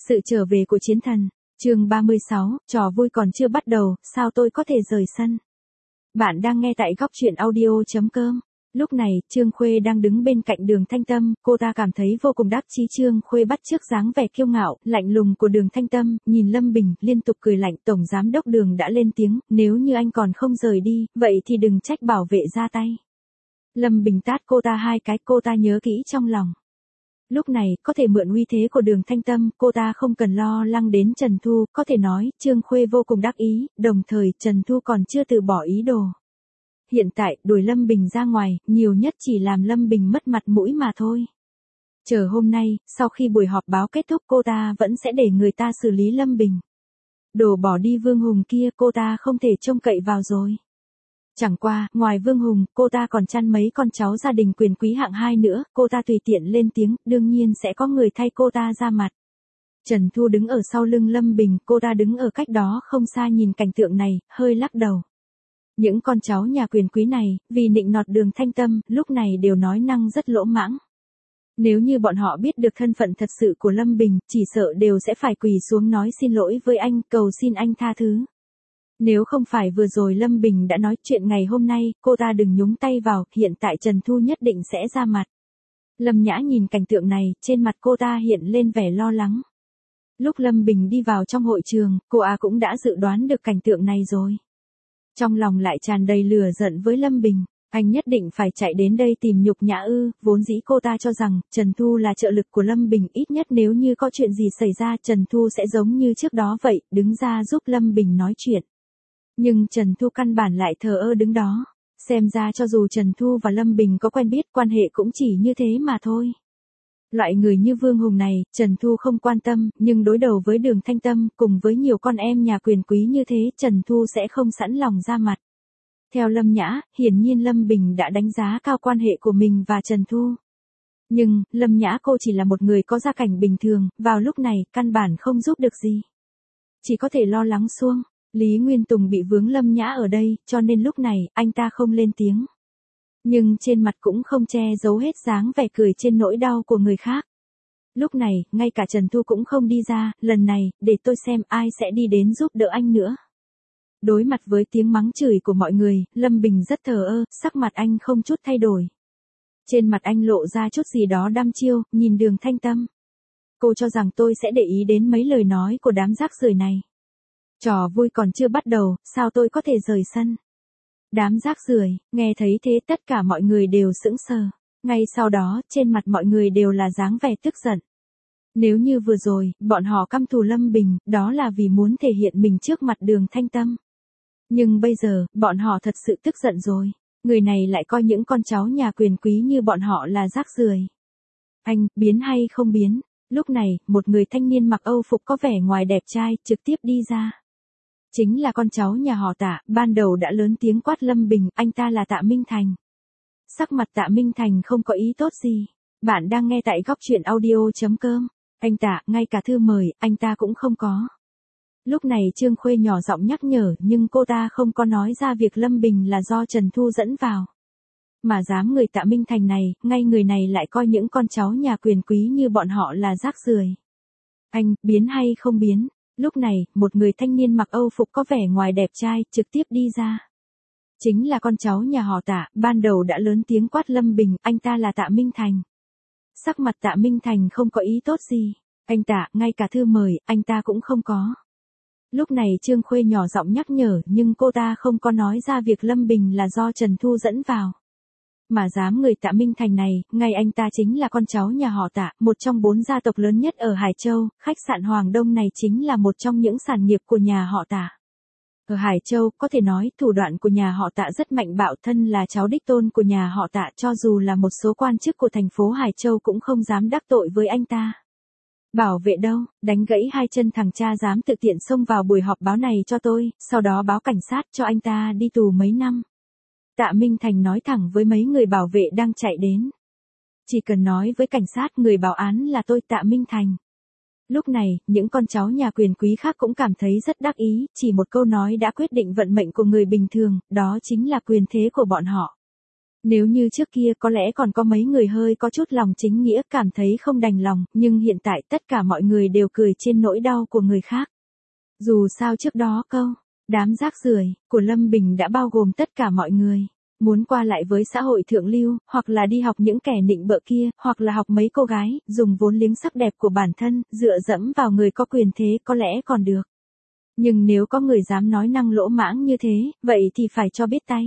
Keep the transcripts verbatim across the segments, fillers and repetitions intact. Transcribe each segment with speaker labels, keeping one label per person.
Speaker 1: Sự trở về của chiến thần, chương ba mươi sáu, trò vui còn chưa bắt đầu, sao tôi có thể rời sân. Bạn đang nghe tại góc truyện audio chấm com. Lúc này, Trương Khuê đang đứng bên cạnh Đường Thanh Tâm, cô ta cảm thấy vô cùng đắc chí. Trương Khuê bắt chước dáng vẻ kiêu ngạo, lạnh lùng của Đường Thanh Tâm, nhìn Lâm Bình, liên tục cười lạnh. Tổng giám đốc Đường đã lên tiếng, nếu như anh còn không rời đi, vậy thì đừng trách bảo vệ ra tay. Lâm Bình tát cô ta hai cái, cô ta nhớ kỹ trong lòng. Lúc này, có thể mượn uy thế của Đường Thanh Tâm, cô ta không cần lo lắng đến Trần Thu, có thể nói, Trương Khuê vô cùng đắc ý, đồng thời Trần Thu còn chưa từ bỏ ý đồ. Hiện tại, đuổi Lâm Bình ra ngoài, nhiều nhất chỉ làm Lâm Bình mất mặt mũi mà thôi. Chờ hôm nay, sau khi buổi họp báo kết thúc cô ta vẫn sẽ để người ta xử lý Lâm Bình. Đồ bỏ đi Vương Hùng kia cô ta không thể trông cậy vào rồi. Chẳng qua, ngoài Vương Hùng, cô ta còn chăn mấy con cháu gia đình quyền quý hạng hai nữa, cô ta tùy tiện lên tiếng, đương nhiên sẽ có người thay cô ta ra mặt. Trần Thu đứng ở sau lưng Lâm Bình, cô ta đứng ở cách đó không xa nhìn cảnh tượng này, hơi lắc đầu. Những con cháu nhà quyền quý này, vì nịnh nọt Đường Thanh Tâm, lúc này đều nói năng rất lỗ mãng. Nếu như bọn họ biết được thân phận thật sự của Lâm Bình, chỉ sợ đều sẽ phải quỳ xuống nói xin lỗi với anh, cầu xin anh tha thứ. Nếu không phải vừa rồi Lâm Bình đã nói chuyện ngày hôm nay, cô ta đừng nhúng tay vào, hiện tại Trần Thu nhất định sẽ ra mặt. Lâm Nhã nhìn cảnh tượng này, trên mặt cô ta hiện lên vẻ lo lắng. Lúc Lâm Bình đi vào trong hội trường, cô à cũng đã dự đoán được cảnh tượng này rồi. Trong lòng lại tràn đầy lửa giận với Lâm Bình, anh nhất định phải chạy đến đây tìm nhục nhã ư, vốn dĩ cô ta cho rằng, Trần Thu là trợ lực của Lâm Bình, ít nhất nếu như có chuyện gì xảy ra Trần Thu sẽ giống như trước đó vậy, đứng ra giúp Lâm Bình nói chuyện. Nhưng Trần Thu căn bản lại thờ ơ đứng đó, xem ra cho dù Trần Thu và Lâm Bình có quen biết quan hệ cũng chỉ như thế mà thôi. Loại người như Vương Hùng này, Trần Thu không quan tâm, nhưng đối đầu với Đường Thanh Tâm, cùng với nhiều con em nhà quyền quý như thế, Trần Thu sẽ không sẵn lòng ra mặt. Theo Lâm Nhã, hiển nhiên Lâm Bình đã đánh giá cao quan hệ của mình và Trần Thu. Nhưng, Lâm Nhã cô chỉ là một người có gia cảnh bình thường, vào lúc này, căn bản không giúp được gì. Chỉ có thể lo lắng xuông. Lý Nguyên Tùng bị vướng Lâm Nhã ở đây, cho nên lúc này, anh ta không lên tiếng. Nhưng trên mặt cũng không che giấu hết dáng vẻ cười trên nỗi đau của người khác. Lúc này, ngay cả Trần Thu cũng không đi ra, lần này, để tôi xem ai sẽ đi đến giúp đỡ anh nữa. Đối mặt với tiếng mắng chửi của mọi người, Lâm Bình rất thờ ơ, sắc mặt anh không chút thay đổi. Trên mặt anh lộ ra chút gì đó đăm chiêu, nhìn Đường Thanh Tâm. Cô cho rằng tôi sẽ để ý đến mấy lời nói của đám rác rưởi này. Trò vui còn chưa bắt đầu, sao tôi có thể rời sân? Đám rác rưởi, nghe thấy thế tất cả mọi người đều sững sờ. Ngay sau đó, trên mặt mọi người đều là dáng vẻ tức giận. Nếu như vừa rồi, bọn họ căm thù Lâm Bình, đó là vì muốn thể hiện mình trước mặt Đường Thanh Tâm. Nhưng bây giờ, bọn họ thật sự tức giận rồi. Người này lại coi những con cháu nhà quyền quý như bọn họ là rác rưởi. Anh, biến hay không biến? Lúc này, một người thanh niên mặc Âu phục có vẻ ngoài đẹp trai, trực tiếp đi ra. Chính là con cháu nhà họ Tạ, ban đầu đã lớn tiếng quát Lâm Bình, anh ta là Tạ Minh Thành. Sắc mặt Tạ Minh Thành không có ý tốt gì. Bạn đang nghe tại góc truyện audio chấm com. Anh Tạ, ngay cả thư mời, anh ta cũng không có. Lúc này Trương Khuê nhỏ giọng nhắc nhở, nhưng cô ta không có nói ra việc Lâm Bình là do Trần Thu dẫn vào. Mà dám người Tạ Minh Thành này, ngay người này lại coi những con cháu nhà quyền quý như bọn họ là rác rưởi. Anh, biến hay không biến? Lúc này, một người thanh niên mặc Âu phục có vẻ ngoài đẹp trai, trực tiếp đi ra. Chính là con cháu nhà họ Tạ, ban đầu đã lớn tiếng quát Lâm Bình, anh ta là Tạ Minh Thành. Sắc mặt Tạ Minh Thành không có ý tốt gì. Anh Tạ, ngay cả thư mời, anh ta cũng không có. Lúc này Trương Khuê nhỏ giọng nhắc nhở, nhưng cô ta không có nói ra việc Lâm Bình là do Trần Thu dẫn vào. Mà dám người Tạ Minh Thành này, ngay anh ta chính là con cháu nhà họ Tạ, một trong bốn gia tộc lớn nhất ở Hải Châu, khách sạn Hoàng Đông này chính là một trong những sản nghiệp của nhà họ Tạ. Ở Hải Châu, có thể nói, thủ đoạn của nhà họ Tạ rất mạnh bạo, thân là cháu đích tôn của nhà họ Tạ, cho dù là một số quan chức của thành phố Hải Châu cũng không dám đắc tội với anh ta. Bảo vệ đâu, đánh gãy hai chân thằng cha dám tự tiện xông vào buổi họp báo này cho tôi, sau đó báo cảnh sát cho anh ta đi tù mấy năm. Tạ Minh Thành nói thẳng với mấy người bảo vệ đang chạy đến. Chỉ cần nói với cảnh sát người báo án là tôi Tạ Minh Thành. Lúc này, những con cháu nhà quyền quý khác cũng cảm thấy rất đắc ý, chỉ một câu nói đã quyết định vận mệnh của người bình thường, đó chính là quyền thế của bọn họ. Nếu như trước kia có lẽ còn có mấy người hơi có chút lòng chính nghĩa cảm thấy không đành lòng, nhưng hiện tại tất cả mọi người đều cười trên nỗi đau của người khác. Dù sao trước đó câu, đám rác rưởi của Lâm Bình đã bao gồm tất cả mọi người. Muốn qua lại với xã hội thượng lưu, hoặc là đi học những kẻ nịnh bợ kia, hoặc là học mấy cô gái, dùng vốn liếng sắc đẹp của bản thân, dựa dẫm vào người có quyền thế có lẽ còn được. Nhưng nếu có người dám nói năng lỗ mãng như thế, vậy thì phải cho biết tay.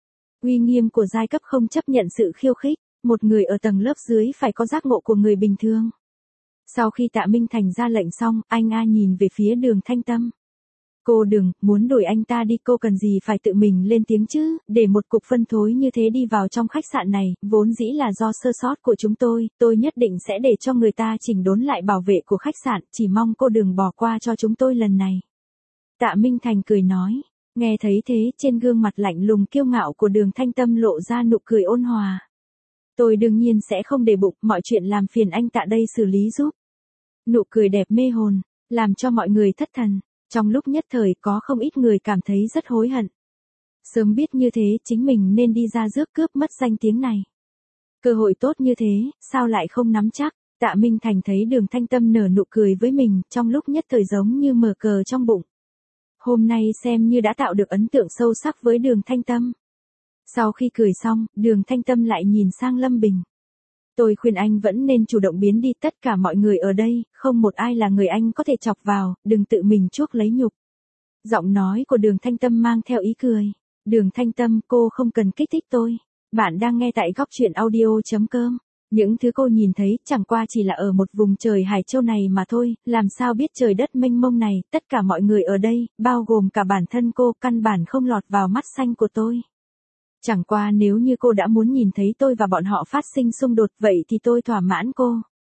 Speaker 1: Uy nghiêm của giai cấp không chấp nhận sự khiêu khích, một người ở tầng lớp dưới phải có giác ngộ của người bình thường. Sau khi Tạ Minh Thành ra lệnh xong, anh A nhìn về phía Đường Thanh Tâm. Cô đừng, muốn đuổi anh ta đi cô cần gì phải tự mình lên tiếng chứ, để một cục phân thối như thế đi vào trong khách sạn này, vốn dĩ là do sơ sót của chúng tôi, tôi nhất định sẽ để cho người ta chỉnh đốn lại bảo vệ của khách sạn, chỉ mong cô đừng bỏ qua cho chúng tôi lần này. Tạ Minh Thành cười nói, nghe thấy thế trên gương mặt lạnh lùng kiêu ngạo của Đường Thanh Tâm lộ ra nụ cười ôn hòa. Tôi đương nhiên sẽ không để bụng, mọi chuyện làm phiền anh Tạ đây xử lý giúp. Nụ cười đẹp mê hồn, làm cho mọi người thất thần. Trong lúc nhất thời có không ít người cảm thấy rất hối hận. Sớm biết như thế chính mình nên đi ra rước cướp mất danh tiếng này. Cơ hội tốt như thế, sao lại không nắm chắc. Tạ Minh Thành thấy Đường Thanh Tâm nở nụ cười với mình, trong lúc nhất thời giống như mở cờ trong bụng. Hôm nay xem như đã tạo được ấn tượng sâu sắc với Đường Thanh Tâm. Sau khi cười xong, Đường Thanh Tâm lại nhìn sang Lâm Bình. Tôi khuyên anh vẫn nên chủ động biến đi, tất cả mọi người ở đây, không một ai là người anh có thể chọc vào, đừng tự mình chuốc lấy nhục. Giọng nói của Đường Thanh Tâm mang theo ý cười. Đường Thanh Tâm, cô không cần kích thích tôi. Bạn đang nghe tại góc truyện audio chấm com. Những thứ cô nhìn thấy chẳng qua chỉ là ở một vùng trời Hải Châu này mà thôi, làm sao biết trời đất mênh mông này, tất cả mọi người ở đây, bao gồm cả bản thân cô, căn bản không lọt vào mắt xanh của tôi. Chẳng qua nếu như cô đã muốn nhìn thấy tôi và bọn họ phát sinh xung đột vậy thì tôi thỏa mãn cô.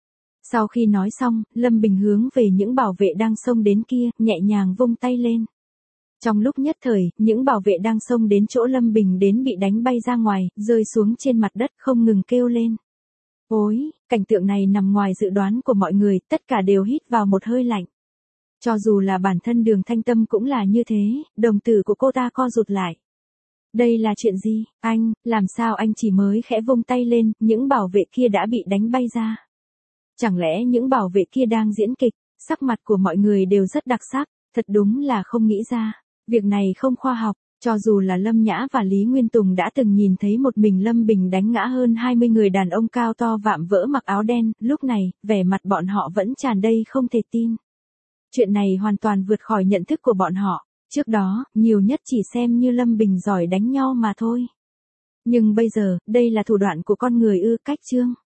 Speaker 1: Sau khi nói xong, Lâm Bình hướng về những bảo vệ đang xông đến kia, nhẹ nhàng vung tay lên. Trong lúc nhất thời, những bảo vệ đang xông đến chỗ Lâm Bình đến bị đánh bay ra ngoài, rơi xuống trên mặt đất không ngừng kêu lên. Ôi, cảnh tượng này nằm ngoài dự đoán của mọi người, tất cả đều hít vào một hơi lạnh. Cho dù là bản thân Đường Thanh Tâm cũng là như thế, đồng tử của cô ta co rụt lại. Đây là chuyện gì, anh, làm sao anh chỉ mới khẽ vung tay lên, những bảo vệ kia đã bị đánh bay ra. Chẳng lẽ những bảo vệ kia đang diễn kịch, sắc mặt của mọi người đều rất đặc sắc, thật đúng là không nghĩ ra. Việc này không khoa học, cho dù là Lâm Nhã và Lý Nguyên Tùng đã từng nhìn thấy một mình Lâm Bình đánh ngã hơn hai mươi người đàn ông cao to vạm vỡ mặc áo đen, lúc này, vẻ mặt bọn họ vẫn tràn đầy không thể tin. Chuyện này hoàn toàn vượt khỏi nhận thức của bọn họ. Trước đó, nhiều nhất chỉ xem như Lâm Bình giỏi đánh nhau mà thôi. Nhưng bây giờ, đây là thủ đoạn của con người ư, cách chương.